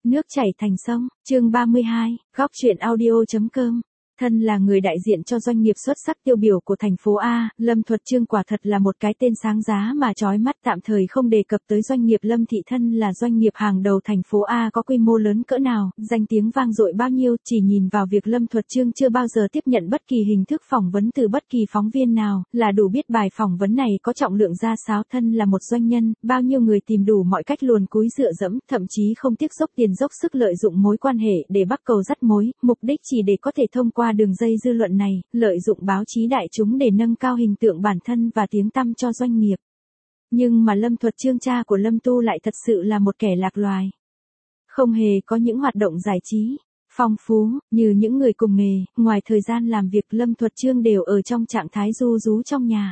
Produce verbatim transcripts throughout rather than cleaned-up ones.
Nước chảy thành sông, chương ba mươi hai, góc truyện audio chấm com. Thân là người đại diện cho doanh nghiệp xuất sắc tiêu biểu của thành phố A, Lâm Thuật Chương quả thật là một cái tên sáng giá mà chói mắt. Tạm thời không đề cập tới doanh nghiệp Lâm Thị Thân là doanh nghiệp hàng đầu thành phố A có quy mô lớn cỡ nào, danh tiếng vang dội bao nhiêu, chỉ nhìn vào việc Lâm Thuật Chương chưa bao giờ tiếp nhận bất kỳ hình thức phỏng vấn từ bất kỳ phóng viên nào, là đủ biết bài phỏng vấn này có trọng lượng ra sao. Thân là một doanh nhân, bao nhiêu người tìm đủ mọi cách luồn cúi dựa dẫm, thậm chí không tiếc dốc tiền dốc sức lợi dụng mối quan hệ để bắt cầu dắt mối, mục đích chỉ để có thể thông qua đường dây dư luận này, lợi dụng báo chí đại chúng để nâng cao hình tượng bản thân và tiếng tăm cho doanh nghiệp. Nhưng mà Lâm Thuật Chương cha của Lâm Tu lại thật sự là một kẻ lạc loài. Không hề có những hoạt động giải trí phong phú như những người cùng nghề, ngoài thời gian làm việc Lâm Thuật Chương đều ở trong trạng thái ru rú trong nhà.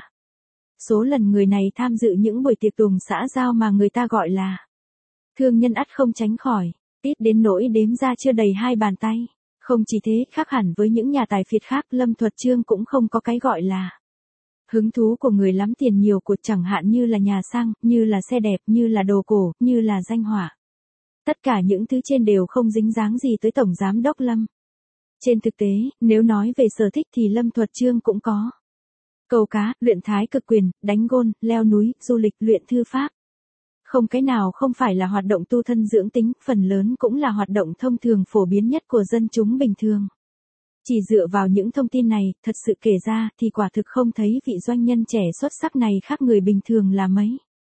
Số lần người này tham dự những buổi tiệc tùng xã giao mà người ta gọi là thương nhân ắt không tránh khỏi, ít đến nỗi đếm ra chưa đầy hai bàn tay. Không chỉ thế, khác hẳn với những nhà tài phiệt khác, Lâm Thuật Chương cũng không có cái gọi là hứng thú của người lắm tiền nhiều của, chẳng hạn như là nhà sang, như là xe đẹp, như là đồ cổ, như là danh họa. Tất cả những thứ trên đều không dính dáng gì tới Tổng Giám đốc Lâm. Trên thực tế, nếu nói về sở thích thì Lâm Thuật Chương cũng có câu cá, luyện thái cực quyền, đánh gôn, leo núi, du lịch, luyện thư pháp. Không cái nào không phải là hoạt động tu thân dưỡng tính, phần lớn cũng là hoạt động thông thường phổ biến nhất của dân chúng bình thường. Chỉ dựa vào những thông tin này, thật sự kể ra thì quả thực không thấy vị doanh nhân trẻ xuất sắc này khác người bình thường là mấy.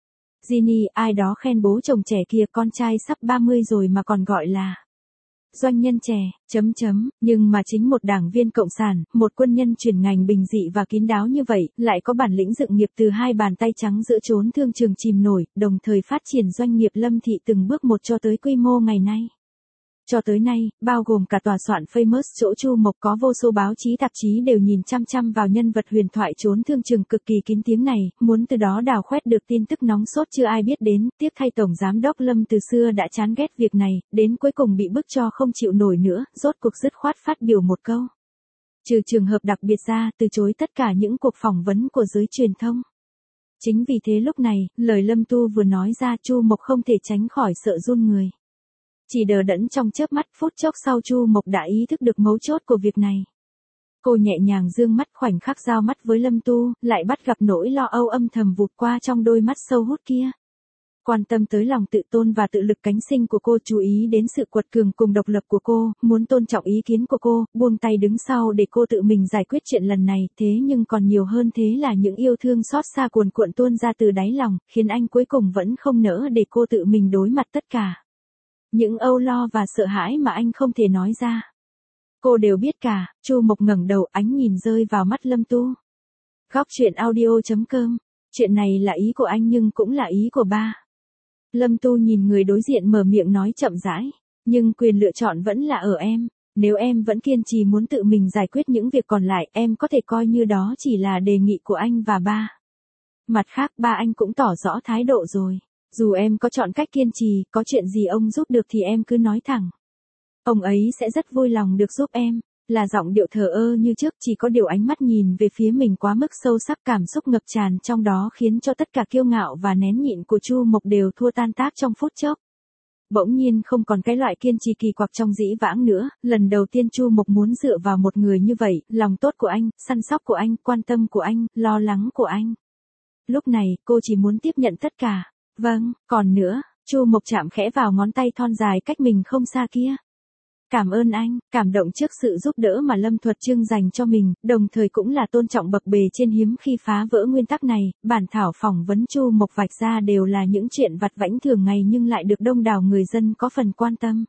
Ginny, ai đó khen bố chồng trẻ kia, con trai sắp ba mươi rồi mà còn gọi là doanh nhân trẻ, chấm chấm, nhưng mà chính một đảng viên cộng sản, một quân nhân chuyển ngành bình dị và kín đáo như vậy, lại có bản lĩnh dựng nghiệp từ hai bàn tay trắng giữa chốn thương trường chìm nổi, đồng thời phát triển doanh nghiệp Lâm Thị từng bước một cho tới quy mô ngày nay. Cho tới nay, bao gồm cả tòa soạn Famous chỗ Chu Mộc, có vô số báo chí tạp chí đều nhìn chăm chăm vào nhân vật huyền thoại trốn thương trường cực kỳ kín tiếng này, muốn từ đó đào khoét được tin tức nóng sốt chưa ai biết đến. Tiếc thay Tổng Giám đốc Lâm từ xưa đã chán ghét việc này, đến cuối cùng bị bức cho không chịu nổi nữa, rốt cuộc dứt khoát phát biểu một câu. Trừ trường hợp đặc biệt ra, từ chối tất cả những cuộc phỏng vấn của giới truyền thông. Chính vì thế lúc này, lời Lâm Tu vừa nói ra, Chu Mộc không thể tránh khỏi sợ run người. Chỉ đờ đẫn trong chớp mắt, phút chốc sau Chu Mộc đã ý thức được mấu chốt của việc này. Cô nhẹ nhàng dương mắt, khoảnh khắc giao mắt với Lâm Tu, lại bắt gặp nỗi lo âu âm thầm vụt qua trong đôi mắt sâu hút kia. Quan tâm tới lòng tự tôn và tự lực cánh sinh của cô, chú ý đến sự quật cường cùng độc lập của cô, muốn tôn trọng ý kiến của cô, buông tay đứng sau để cô tự mình giải quyết chuyện lần này. Thế nhưng còn nhiều hơn thế là những yêu thương xót xa cuồn cuộn tuôn ra từ đáy lòng, khiến anh cuối cùng vẫn không nỡ để cô tự mình đối mặt tất cả. Những âu lo và sợ hãi mà anh không thể nói ra. Cô đều biết cả. Chu Mộc ngẩng đầu, ánh nhìn rơi vào mắt Lâm Tu. Góc truyện audio chấm com. Chuyện này là ý của anh nhưng cũng là ý của ba. Lâm Tu nhìn người đối diện mở miệng nói chậm rãi. Nhưng quyền lựa chọn vẫn là ở em. Nếu em vẫn kiên trì muốn tự mình giải quyết những việc còn lại, em có thể coi như đó chỉ là đề nghị của anh và ba. Mặt khác, ba anh cũng tỏ rõ thái độ rồi. Dù em có chọn cách kiên trì, có chuyện gì ông giúp được thì em cứ nói thẳng. Ông ấy sẽ rất vui lòng được giúp em. Là giọng điệu thờ ơ như trước, chỉ có điều ánh mắt nhìn về phía mình quá mức sâu sắc, cảm xúc ngập tràn trong đó khiến cho tất cả kiêu ngạo và nén nhịn của Chu Mộc đều thua tan tác trong phút chốc. Bỗng nhiên không còn cái loại kiên trì kỳ quặc trong dĩ vãng nữa, lần đầu tiên Chu Mộc muốn dựa vào một người như vậy, lòng tốt của anh, săn sóc của anh, quan tâm của anh, lo lắng của anh. Lúc này, cô chỉ muốn tiếp nhận tất cả. Vâng, còn nữa, Chu Mộc chạm khẽ vào ngón tay thon dài cách mình không xa kia. Cảm ơn anh, cảm động trước sự giúp đỡ mà Lâm Thuật Chương dành cho mình, đồng thời cũng là tôn trọng bậc bề trên hiếm khi phá vỡ nguyên tắc này. Bản thảo phỏng vấn Chu Mộc vạch ra đều là những chuyện vặt vãnh thường ngày nhưng lại được đông đảo người dân có phần quan tâm.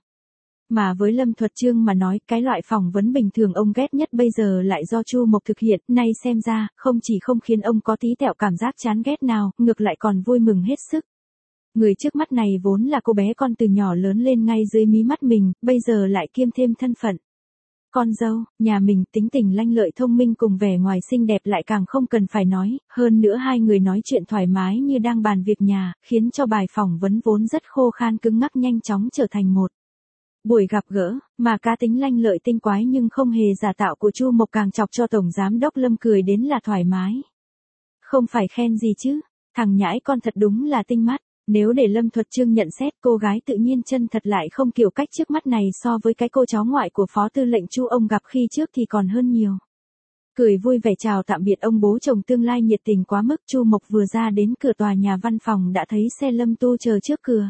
Mà với Lâm Thuật Chương mà nói, cái loại phỏng vấn bình thường ông ghét nhất bây giờ lại do Chu Mộc thực hiện, nay xem ra, không chỉ không khiến ông có tí tẹo cảm giác chán ghét nào, ngược lại còn vui mừng hết sức. Người trước mắt này vốn là cô bé con từ nhỏ lớn lên ngay dưới mí mắt mình, bây giờ lại kiêm thêm thân phận con dâu nhà mình, tính tình lanh lợi thông minh cùng vẻ ngoài xinh đẹp lại càng không cần phải nói, hơn nữa hai người nói chuyện thoải mái như đang bàn việc nhà, khiến cho bài phỏng vấn vốn rất khô khan cứng ngắc nhanh chóng trở thành một buổi gặp gỡ, mà cá tính lanh lợi tinh quái nhưng không hề giả tạo của Chu Mộc càng chọc cho Tổng Giám đốc Lâm cười đến là thoải mái. Không phải khen gì chứ, thằng nhãi con thật đúng là tinh mắt. Nếu để Lâm Thuật Trương nhận xét, cô gái tự nhiên chân thật lại không kiểu cách trước mắt này so với cái cô cháu ngoại của Phó Tư lệnh Chu ông gặp khi trước thì còn hơn nhiều. Cười vui vẻ chào tạm biệt ông bố chồng tương lai nhiệt tình quá mức, Chu Mộc vừa ra đến cửa tòa nhà văn phòng đã thấy xe Lâm Tu chờ trước cửa.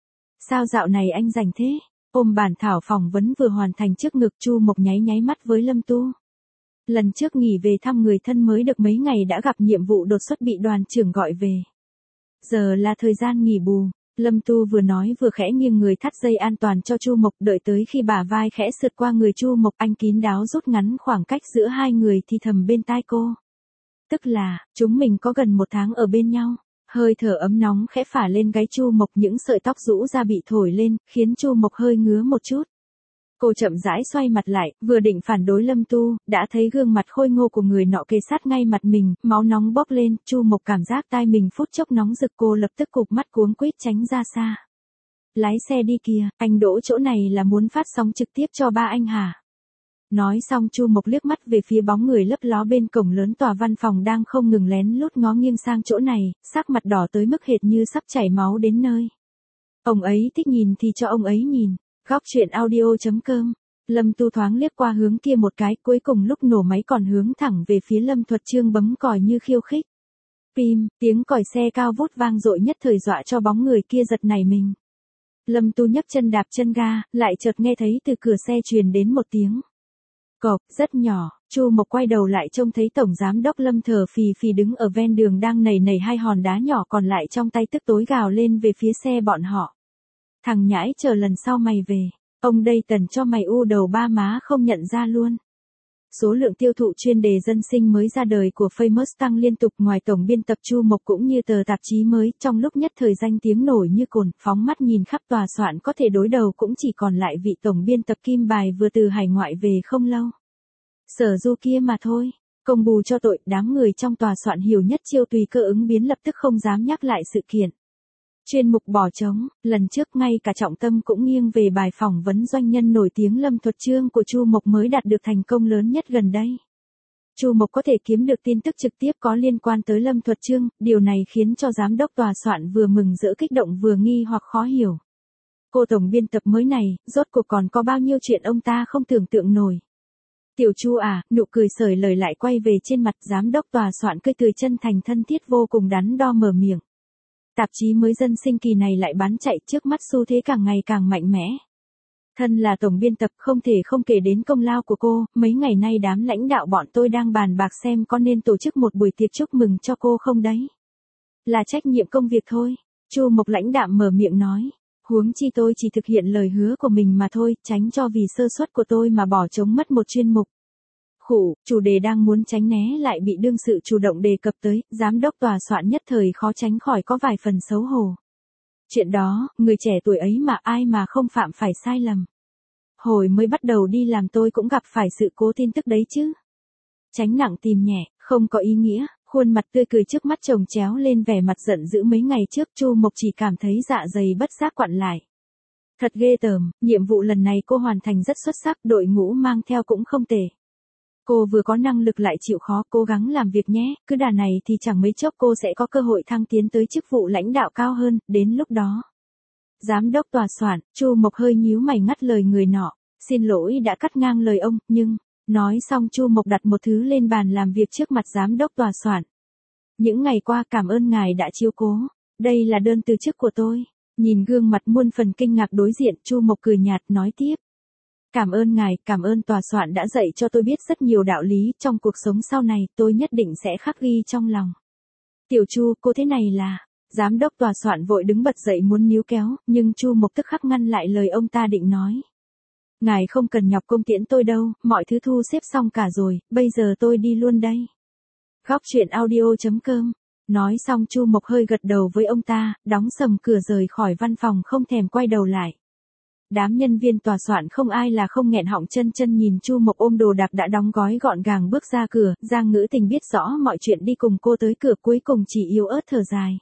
Sao dạo này anh rảnh thế? Ôm bản thảo phỏng vấn vừa hoàn thành trước ngực, Chu Mộc nháy nháy mắt với Lâm Tu. Lần trước nghỉ về thăm người thân mới được mấy ngày đã gặp nhiệm vụ đột xuất bị đoàn trưởng gọi về. Giờ là thời gian nghỉ bù. Lâm Tu vừa nói vừa khẽ nghiêng người thắt dây an toàn cho Chu Mộc, đợi tới khi bả vai khẽ sượt qua người Chu Mộc, anh kín đáo rút ngắn khoảng cách giữa hai người thì thầm bên tai cô. Tức là, chúng mình có gần một tháng ở bên nhau. Hơi thở ấm nóng khẽ phả lên gáy Chu Mộc, những sợi tóc rũ ra bị thổi lên, khiến Chu Mộc hơi ngứa một chút. Cô chậm rãi xoay mặt lại, vừa định phản đối Lâm Tu, đã thấy gương mặt khôi ngô của người nọ kề sát ngay mặt mình, máu nóng bốc lên, Chu Mộc cảm giác tai mình phút chốc nóng rực, cô lập tức cụp mắt cuống quýt tránh ra xa. Lái xe đi kìa, anh đỗ chỗ này là muốn phát sóng trực tiếp cho ba anh hả? Nói xong Chu Mộc liếc mắt về phía bóng người lấp ló bên cổng lớn tòa văn phòng đang không ngừng lén lút ngó nghiêng sang chỗ này, sắc mặt đỏ tới mức hệt như sắp chảy máu đến nơi. Ông ấy thích nhìn thì cho ông ấy nhìn. Góc truyện audio chấm com. Lâm Tu thoáng liếc qua hướng kia một cái, cuối cùng lúc nổ máy còn hướng thẳng về phía Lâm Thuật Trương bấm còi như khiêu khích. Pim, tiếng còi xe cao vút vang dội nhất thời dọa cho bóng người kia giật nảy mình. Lâm Tu nhấc chân đạp chân ga, lại chợt nghe thấy từ cửa xe truyền đến một tiếng cộc rất nhỏ. Chu Mộc quay đầu lại trông thấy tổng giám đốc Lâm thở phì phì đứng ở ven đường đang nảy nảy hai hòn đá nhỏ còn lại trong tay, tức tối gào lên về phía xe bọn họ. Thằng nhãi, chờ lần sau mày về, ông đây tần cho mày u đầu ba má không nhận ra luôn. Số lượng tiêu thụ chuyên đề dân sinh mới ra đời của Famous tăng liên tục, ngoài tổng biên tập Chu Mộc cũng như tờ tạp chí mới, trong lúc nhất thời danh tiếng nổi như cồn, phóng mắt nhìn khắp tòa soạn có thể đối đầu cũng chỉ còn lại vị tổng biên tập Kim Bài vừa từ hải ngoại về không lâu. Sở Du kia mà thôi. Công bù cho tội, đám người trong tòa soạn hiểu nhất chiêu tùy cơ ứng biến, lập tức không dám nhắc lại sự kiện. Chuyên mục bỏ trống, lần trước ngay cả trọng tâm cũng nghiêng về bài phỏng vấn doanh nhân nổi tiếng Lâm Thuật Trương của Chu Mộc mới đạt được thành công lớn nhất gần đây. Chu Mộc có thể kiếm được tin tức trực tiếp có liên quan tới Lâm Thuật Trương, điều này khiến cho giám đốc tòa soạn vừa mừng rỡ kích động vừa nghi hoặc khó hiểu. Cô tổng biên tập mới này, rốt cuộc còn có bao nhiêu chuyện ông ta không tưởng tượng nổi. Tiểu Chu à, nụ cười sởi lời lại quay về trên mặt, giám đốc tòa soạn cười tươi chân thành thân thiết vô cùng đắn đo mở miệng. Tạp chí mới dân sinh kỳ này lại bán chạy, trước mắt xu thế càng ngày càng mạnh mẽ. Thân là tổng biên tập không thể không kể đến công lao của cô, mấy ngày nay đám lãnh đạo bọn tôi đang bàn bạc xem có nên tổ chức một buổi tiệc chúc mừng cho cô không đấy. Là trách nhiệm công việc thôi, Chu Mộc lãnh đạm mở miệng nói. Huống chi tôi chỉ thực hiện lời hứa của mình mà thôi, tránh cho vì sơ suất của tôi mà bỏ trống mất một chuyên mục. Khủ, chủ đề đang muốn tránh né lại bị đương sự chủ động đề cập tới, giám đốc tòa soạn nhất thời khó tránh khỏi có vài phần xấu hổ. Chuyện đó, người trẻ tuổi ấy mà ai mà không phạm phải sai lầm. Hồi mới bắt đầu đi làm tôi cũng gặp phải sự cố tin tức đấy chứ. Tránh nặng tìm nhẹ, không có ý nghĩa, khuôn mặt tươi cười trước mắt chồng chéo lên vẻ mặt giận dữ mấy ngày trước, Chu Mộc chỉ cảm thấy dạ dày bất giác quặn lại. Thật ghê tởm, nhiệm vụ lần này cô hoàn thành rất xuất sắc, đội ngũ mang theo cũng không tệ. Cô vừa có năng lực lại chịu khó, cố gắng làm việc nhé, cứ đà này thì chẳng mấy chốc cô sẽ có cơ hội thăng tiến tới chức vụ lãnh đạo cao hơn, đến lúc đó. Giám đốc tòa soạn, Chu Mộc hơi nhíu mày ngắt lời người nọ, xin lỗi đã cắt ngang lời ông, nhưng, nói xong Chu Mộc đặt một thứ lên bàn làm việc trước mặt giám đốc tòa soạn. Những ngày qua cảm ơn ngài đã chiếu cố, đây là đơn từ chức của tôi. Nhìn gương mặt muôn phần kinh ngạc đối diện, Chu Mộc cười nhạt nói tiếp. Cảm ơn ngài, cảm ơn tòa soạn đã dạy cho tôi biết rất nhiều đạo lý trong cuộc sống sau này, tôi nhất định sẽ khắc ghi trong lòng. Tiểu Chu, cô thế này là, giám đốc tòa soạn vội đứng bật dậy muốn níu kéo, nhưng Chu Mộc tức khắc ngăn lại lời ông ta định nói. Ngài không cần nhọc công tiễn tôi đâu, mọi thứ thu xếp xong cả rồi, bây giờ tôi đi luôn đây. Góc truyện audio chấm com. Nói xong Chu Mộc hơi gật đầu với ông ta, đóng sầm cửa rời khỏi văn phòng không thèm quay đầu lại. Đám nhân viên tòa soạn không ai là không nghẹn họng chân chân nhìn Chu Mộc ôm đồ đạc đã đóng gói gọn gàng bước ra cửa, Giang Ngữ Tình biết rõ mọi chuyện đi cùng cô tới cửa cuối cùng chỉ yếu ớt thở dài.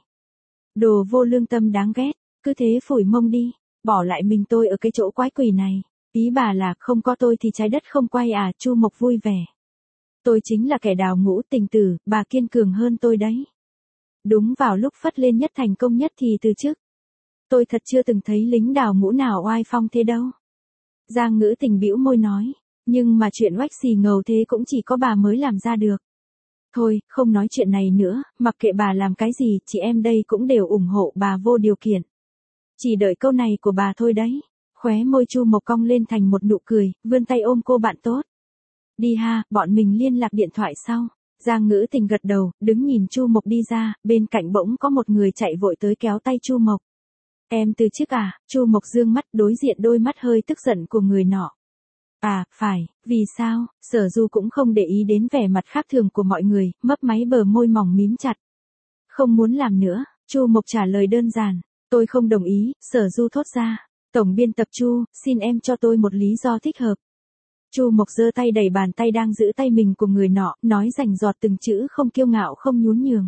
Đồ vô lương tâm đáng ghét, cứ thế phủi mông đi, bỏ lại mình tôi ở cái chỗ quái quỷ này. Ý bà là không có tôi thì trái đất không quay à? Chu Mộc vui vẻ. Tôi chính là kẻ đào ngũ tình tử, bà kiên cường hơn tôi đấy. Đúng vào lúc phất lên nhất thành công nhất thì từ chức. Tôi thật chưa từng thấy lính đào ngũ nào oai phong thế đâu. Giang Ngữ Tình bĩu môi nói, nhưng mà chuyện oách xì ngầu thế cũng chỉ có bà mới làm ra được. Thôi, không nói chuyện này nữa, mặc kệ bà làm cái gì, chị em đây cũng đều ủng hộ bà vô điều kiện. Chỉ đợi câu này của bà thôi đấy. Khóe môi Chu Mộc cong lên thành một nụ cười, vươn tay ôm cô bạn tốt. Đi ha, bọn mình liên lạc điện thoại sau. Giang Ngữ Tình gật đầu, đứng nhìn Chu Mộc đi ra, bên cạnh bỗng có một người chạy vội tới kéo tay Chu Mộc. Em từ chức à? Chu Mộc dương mắt đối diện đôi mắt hơi tức giận của người nọ. À, phải, vì sao? Sở Du cũng không để ý đến vẻ mặt khác thường của mọi người, mấp máy bờ môi mỏng mím chặt. Không muốn làm nữa, Chu Mộc trả lời đơn giản. Tôi không đồng ý, Sở Du thốt ra. Tổng biên tập Chu, xin em cho tôi một lý do thích hợp. Chu Mộc giơ tay đẩy bàn tay đang giữ tay mình của người nọ, nói rành rọt từng chữ không kiêu ngạo không nhún nhường.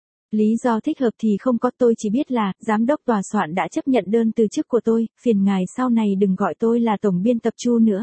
Lý do thích hợp thì không có, tôi chỉ biết là, giám đốc tòa soạn đã chấp nhận đơn từ chức của tôi, phiền ngài sau này đừng gọi tôi là tổng biên tập Chu nữa.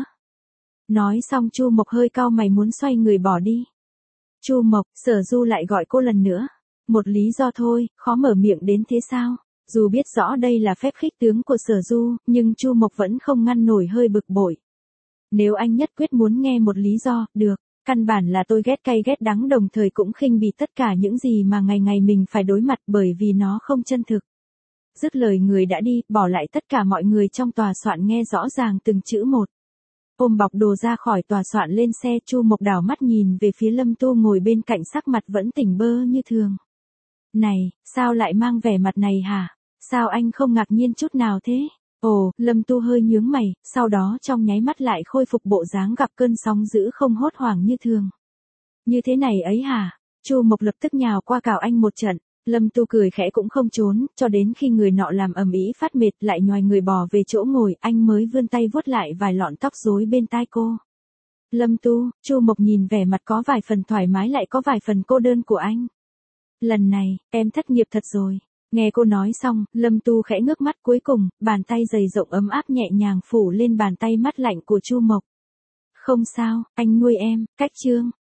Nói xong Chu Mộc hơi cau mày muốn xoay người bỏ đi. Chu Mộc, Sở Du lại gọi cô lần nữa. Một lý do thôi, khó mở miệng đến thế sao? Dù biết rõ đây là phép khích tướng của Sở Du, nhưng Chu Mộc vẫn không ngăn nổi hơi bực bội. Nếu anh nhất quyết muốn nghe một lý do, được. Căn bản là tôi ghét cay ghét đắng đồng thời cũng khinh bỉ tất cả những gì mà ngày ngày mình phải đối mặt bởi vì nó không chân thực. Dứt lời người đã đi, bỏ lại tất cả mọi người trong tòa soạn nghe rõ ràng từng chữ một. Ôm bọc đồ ra khỏi tòa soạn lên xe, Chu Mộc đảo mắt nhìn về phía Lâm Tu ngồi bên cạnh sắc mặt vẫn tỉnh bơ như thường. Này, sao lại mang vẻ mặt này hả? Sao anh không ngạc nhiên chút nào thế? Ồ, Lâm Tu hơi nhướng mày, sau đó trong nháy mắt lại khôi phục bộ dáng gặp cơn sóng dữ không hốt hoảng như thường. Như thế này ấy hả? Chu Mộc lập tức nhào qua cào anh một trận. Lâm Tu cười khẽ cũng không trốn, cho đến khi người nọ làm ầm ĩ phát mệt lại nhoài người bò về chỗ ngồi, anh mới vươn tay vuốt lại vài lọn tóc rối bên tai cô. Lâm Tu, Chu Mộc nhìn vẻ mặt có vài phần thoải mái lại có vài phần cô đơn của anh. Lần này, em thất nghiệp thật rồi. Nghe cô nói xong, Lâm Tu khẽ ngước mắt, cuối cùng, bàn tay dày rộng ấm áp nhẹ nhàng phủ lên bàn tay mắt lạnh của Chu Mộc. Không sao, anh nuôi em, cách chương.